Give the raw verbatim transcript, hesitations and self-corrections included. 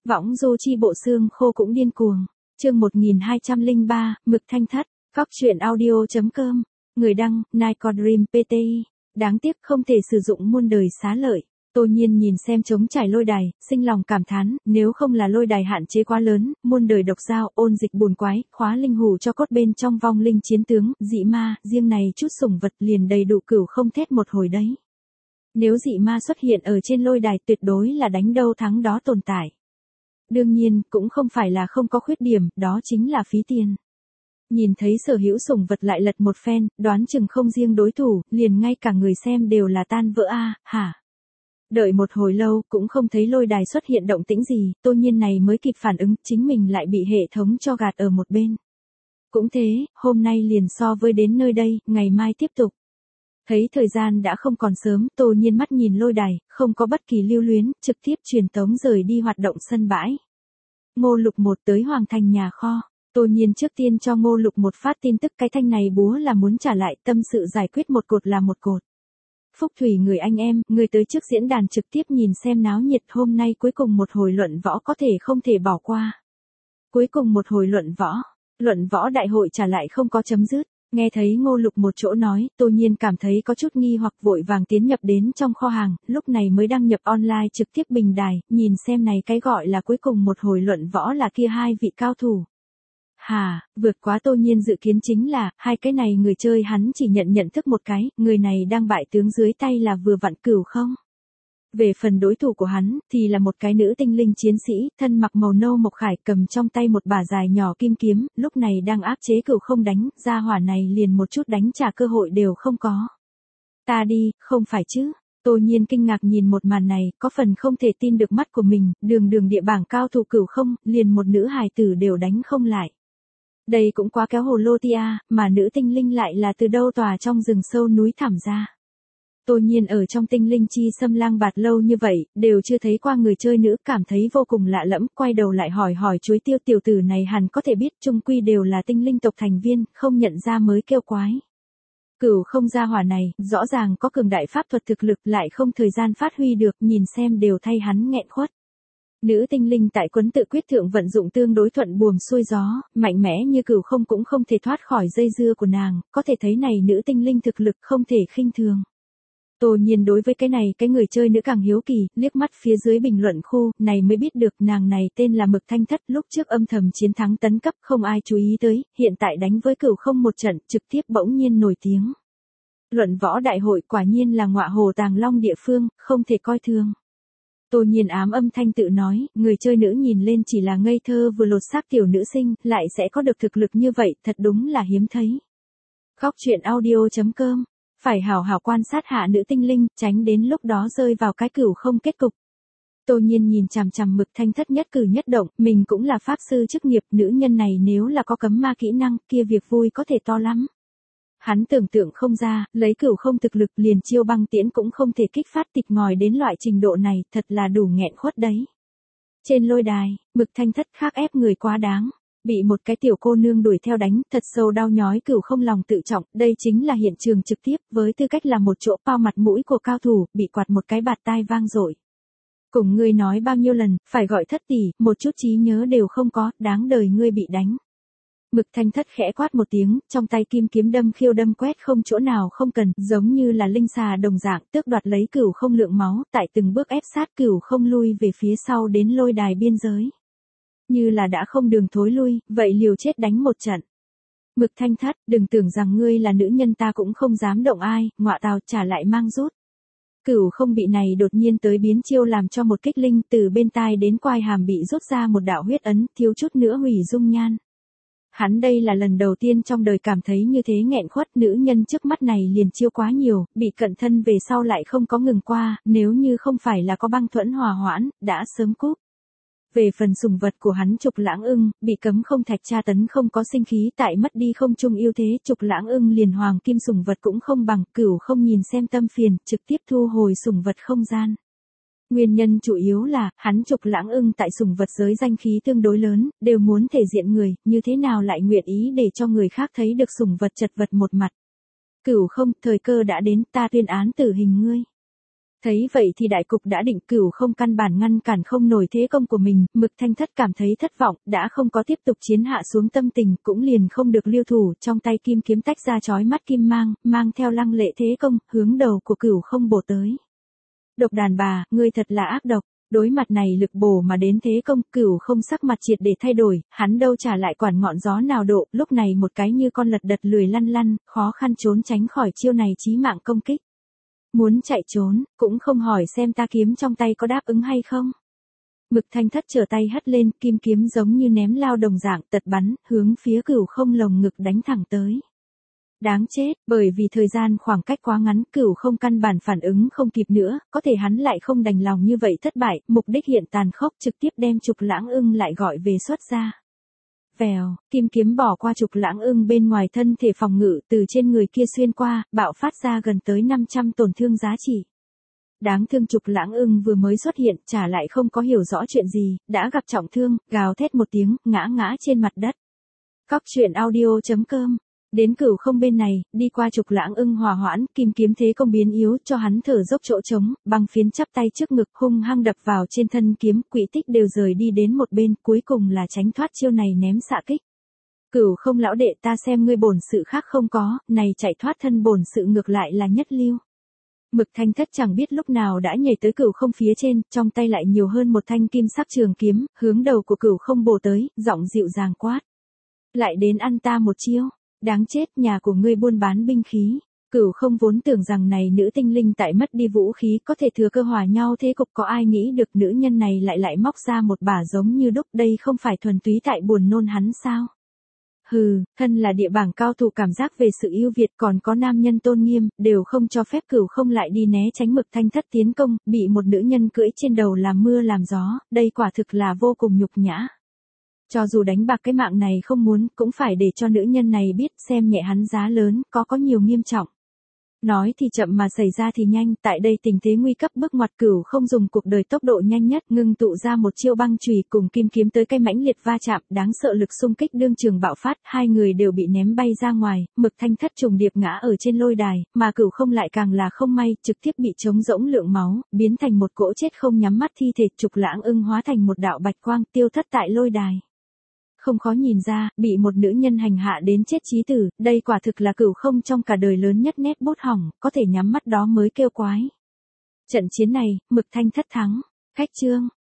Võng du chi bộ xương khô cũng điên cuồng. Chương một nghìn hai trăm lẻ ba, Mực Thanh Thất. Góc truyện audio chấm com. Người đăng, Nico Dream pê tê i. Đáng tiếc không thể sử dụng muôn đời xá lợi. Tô Nhiên nhìn xem trống trải lôi đài, sinh lòng cảm thán, nếu không là lôi đài hạn chế quá lớn, muôn đời độc dao, ôn dịch buồn quái, khóa linh hủ cho cốt bên trong vong linh chiến tướng, dị ma, riêng này chút sủng vật liền đầy đủ cửu không thét một hồi đấy. Nếu dị ma xuất hiện ở trên lôi đài tuyệt đối là đánh đâu thắng đó tồn tại. Đương nhiên, cũng không phải là không có khuyết điểm, đó chính là phí tiền. Nhìn thấy sở hữu sủng vật lại lật một phen, đoán chừng không riêng đối thủ, liền ngay cả người xem đều là tan vỡ a, hả? Đợi một hồi lâu, cũng không thấy lôi đài xuất hiện động tĩnh gì, Tô Nhiên này mới kịp phản ứng, chính mình lại bị hệ thống cho gạt ở một bên. Cũng thế, hôm nay liền so với đến nơi đây, ngày mai tiếp tục. Thấy thời gian đã không còn sớm, Tô Nhiên mắt nhìn lôi đài, không có bất kỳ lưu luyến, trực tiếp truyền tống rời đi hoạt động sân bãi. Ngô Lục một tới Hoàng Thành nhà kho. Tô Nhiên trước tiên cho Ngô Lục một phát tin tức, cái thanh này búa là muốn trả lại, tâm sự giải quyết một cột là một cột. Phúc Thủy người anh em, người tới trước diễn đàn trực tiếp nhìn xem náo nhiệt, hôm nay cuối cùng một hồi luận võ có thể không thể bỏ qua. Cuối cùng một hồi luận võ, luận võ đại hội trả lại không có chấm dứt. Nghe thấy Ngô Lục một chỗ nói, Tô Nhiên cảm thấy có chút nghi hoặc vội vàng tiến nhập đến trong kho hàng, lúc này mới đăng nhập online trực tiếp bình đài, nhìn xem này cái gọi là cuối cùng một hồi luận võ là kia hai vị cao thủ. Hà, vượt quá Tô Nhiên dự kiến chính là, hai cái này người chơi hắn chỉ nhận nhận thức một cái, người này đang bại tướng dưới tay là vừa vặn cửu không. Về phần đối thủ của hắn, thì là một cái nữ tinh linh chiến sĩ, thân mặc màu nâu mộc khải cầm trong tay một bả dài nhỏ kim kiếm, lúc này đang áp chế cửu không đánh, gia hỏa này liền một chút đánh trả cơ hội đều không có. Ta đi, không phải chứ. Tô Nhiên kinh ngạc nhìn một màn này, có phần không thể tin được mắt của mình, đường đường địa bảng cao thủ cửu không, liền một nữ hài tử đều đánh không lại. Đây cũng quá kéo hồ lô tia, mà nữ tinh linh lại là từ đâu tòa trong rừng sâu núi thẳm ra. Tô Nhiên ở trong tinh linh chi xâm lang bạt lâu như vậy, đều chưa thấy qua người chơi nữ, cảm thấy vô cùng lạ lẫm, quay đầu lại hỏi hỏi chuối tiêu tiểu tử này hẳn có thể biết, chung quy đều là tinh linh tộc thành viên, không nhận ra mới kêu quái. Cửu không gia hỏa này, rõ ràng có cường đại pháp thuật thực lực lại không thời gian phát huy được, nhìn xem đều thay hắn nghẹn khuất. Nữ tinh linh tại quấn tự quyết thượng vận dụng tương đối thuận buồm xuôi gió, mạnh mẽ như cửu không cũng không thể thoát khỏi dây dưa của nàng, có thể thấy này nữ tinh linh thực lực không thể khinh thường. Tô Nhiên đối với cái này cái người chơi nữ càng hiếu kỳ, liếc mắt phía dưới bình luận khu, này mới biết được nàng này tên là Mực Thanh Thất, lúc trước âm thầm chiến thắng tấn cấp không ai chú ý tới, hiện tại đánh với cửu không một trận, trực tiếp bỗng nhiên nổi tiếng. Luận võ đại hội quả nhiên là ngọa hồ tàng long địa phương, không thể coi thường. Tô Nhiên ám âm thanh tự nói, người chơi nữ nhìn lên chỉ là ngây thơ vừa lột xác tiểu nữ sinh, lại sẽ có được thực lực như vậy, thật đúng là hiếm thấy. Góc truyện audio chấm com. Phải hảo hảo quan sát hạ nữ tinh linh, tránh đến lúc đó rơi vào cái cửu không kết cục. Tô Nhiên nhìn chằm chằm Mực Thanh Thất nhất cử nhất động, mình cũng là pháp sư chức nghiệp, nữ nhân này nếu là có cấm ma kỹ năng, kia việc vui có thể to lắm. Hắn tưởng tượng không ra, lấy cửu không thực lực liền chiêu băng tiễn cũng không thể kích phát tịch ngòi đến loại trình độ này, thật là đủ nghẹn khuất đấy. Trên lôi đài, Mực Thanh Thất khác ép người quá đáng. Bị một cái tiểu cô nương đuổi theo đánh, thật sâu đau nhói cửu không lòng tự trọng, đây chính là hiện trường trực tiếp, với tư cách là một chỗ bao mặt mũi của cao thủ, bị quạt một cái bạt tai vang dội. Cùng ngươi nói bao nhiêu lần, phải gọi thất tỷ, một chút trí nhớ đều không có, đáng đời ngươi bị đánh. Mực Thanh Thất khẽ quát một tiếng, trong tay kim kiếm đâm khiêu đâm quét không chỗ nào không cần, giống như là linh xà đồng dạng, tước đoạt lấy cửu không lượng máu, tại từng bước ép sát cửu không lui về phía sau đến lôi đài biên giới. Như là đã không đường thối lui, vậy liều chết đánh một trận. Mực Thanh Thất, đừng tưởng rằng ngươi là nữ nhân ta cũng không dám động ai, ngọa tào trả lại mang rút. Cửu không bị này đột nhiên tới biến chiêu làm cho một kích linh từ bên tai đến quai hàm bị rút ra một đạo huyết ấn, thiếu chút nữa hủy dung nhan. Hắn đây là lần đầu tiên trong đời cảm thấy như thế nghẹn khuất, nữ nhân trước mắt này liền chiêu quá nhiều, bị cận thân về sau lại không có ngừng qua, nếu như không phải là có băng thuẫn hòa hoãn, đã sớm cúp. Về phần sủng vật của hắn Trục Lãng Ưng, bị cấm không thạch tra tấn không có sinh khí tại mất đi không chung ưu thế, Trục Lãng Ưng liền hoàng kim sủng vật cũng không bằng, cửu không nhìn xem tâm phiền, trực tiếp thu hồi sủng vật không gian. Nguyên nhân chủ yếu là, hắn Trục Lãng Ưng tại sủng vật giới danh khí tương đối lớn, đều muốn thể diện người, như thế nào lại nguyện ý để cho người khác thấy được sủng vật chật vật một mặt. Cửu không, thời cơ đã đến, ta tuyên án tử hình ngươi. Thấy vậy thì đại cục đã định, Cửu Không căn bản ngăn cản không nổi thế công của mình, Mực Thanh Thất cảm thấy thất vọng, đã không có tiếp tục chiến hạ xuống tâm tình, cũng liền không được lưu thủ, trong tay kim kiếm tách ra chói mắt kim mang, mang theo lăng lệ thế công, hướng đầu của Cửu Không bổ tới. Độc đàn bà, ngươi thật là ác độc. Đối mặt này lực bổ mà đến thế công, Cửu Không sắc mặt triệt để thay đổi, hắn đâu trả lại quản ngọn gió nào độ, lúc này một cái như con lật đật lười lăn lăn, khó khăn trốn tránh khỏi chiêu này chí mạng công kích. Muốn chạy trốn, cũng không hỏi xem ta kiếm trong tay có đáp ứng hay không. Mực Thanh Thất trở tay hất lên, kim kiếm giống như ném lao đồng dạng tật bắn, hướng phía Cửu Không lồng ngực đánh thẳng tới. Đáng chết, bởi vì thời gian khoảng cách quá ngắn, Cửu Không căn bản phản ứng không kịp nữa, có thể hắn lại không đành lòng như vậy thất bại, mục đích hiện tàn khốc trực tiếp đem Trục Lãng Ưng lại gọi về xuất ra. Vèo, kim kiếm bỏ qua Trục Lãng Ưng bên ngoài thân thể phòng ngự, từ trên người kia xuyên qua, bạo phát ra gần tới năm trăm tổn thương giá trị. Đáng thương Trục Lãng Ưng vừa mới xuất hiện, trả lại không có hiểu rõ chuyện gì, đã gặp trọng thương, gào thét một tiếng, ngã ngã trên mặt đất. Cóc truyện audio chấm com. Đến Cửu Không bên này, đi qua Trục Lãng Ưng hòa hoãn, kim kiếm thế công biến yếu, cho hắn thở dốc chỗ trống, băng phiến chắp tay trước ngực, hung hăng đập vào trên thân kiếm, quỹ tích đều rời đi đến một bên, cuối cùng là tránh thoát chiêu này ném xạ kích. Cửu Không lão đệ, ta xem ngươi bổn sự khác không có, này chạy thoát thân bổn sự ngược lại là nhất lưu. Mực Thanh Thất chẳng biết lúc nào đã nhảy tới Cửu Không phía trên, trong tay lại nhiều hơn một thanh kim sắc trường kiếm, hướng đầu của Cửu Không bổ tới, giọng dịu dàng quát. Lại đến ăn ta một chiêu. Đáng chết, nhà của ngươi buôn bán binh khí. Cửu Không vốn tưởng rằng này nữ tinh linh tại mất đi vũ khí có thể thừa cơ hòa nhau thế cục, có ai nghĩ được nữ nhân này lại lại móc ra một bả giống như đúc, đây không phải thuần túy tại buồn nôn hắn sao? Hừ, thân là địa bảng cao thủ cảm giác về sự ưu việt còn có nam nhân tôn nghiêm, đều không cho phép Cửu Không lại đi né tránh Mực Thanh Thất tiến công, bị một nữ nhân cưỡi trên đầu làm mưa làm gió, đây quả thực là vô cùng nhục nhã. Cho dù đánh bạc cái mạng này không muốn, cũng phải để cho nữ nhân này biết xem nhẹ hắn giá lớn, có có nhiều nghiêm trọng. Nói thì chậm mà xảy ra thì nhanh, tại đây tình thế nguy cấp bước ngoặt, Cửu Không dùng cuộc đời tốc độ nhanh nhất, ngưng tụ ra một chiêu băng chùy cùng kim kiếm tới cái mãnh liệt va chạm, đáng sợ lực xung kích đương trường bạo phát, hai người đều bị ném bay ra ngoài, Mực Thanh Thất trùng điệp ngã ở trên lôi đài, mà Cửu Không lại càng là không may, trực tiếp bị trống rỗng lượng máu, biến thành một cỗ chết không nhắm mắt thi thể, Trục Lãng Ưng hóa thành một đạo bạch quang tiêu thất tại lôi đài. Không khó nhìn ra, bị một nữ nhân hành hạ đến chết chí tử, đây quả thực là Cửu Không trong cả đời lớn nhất nét bút hỏng, có thể nhắm mắt đó mới kêu quái. Trận chiến này, Mực Thanh Thất thắng. Khách chương.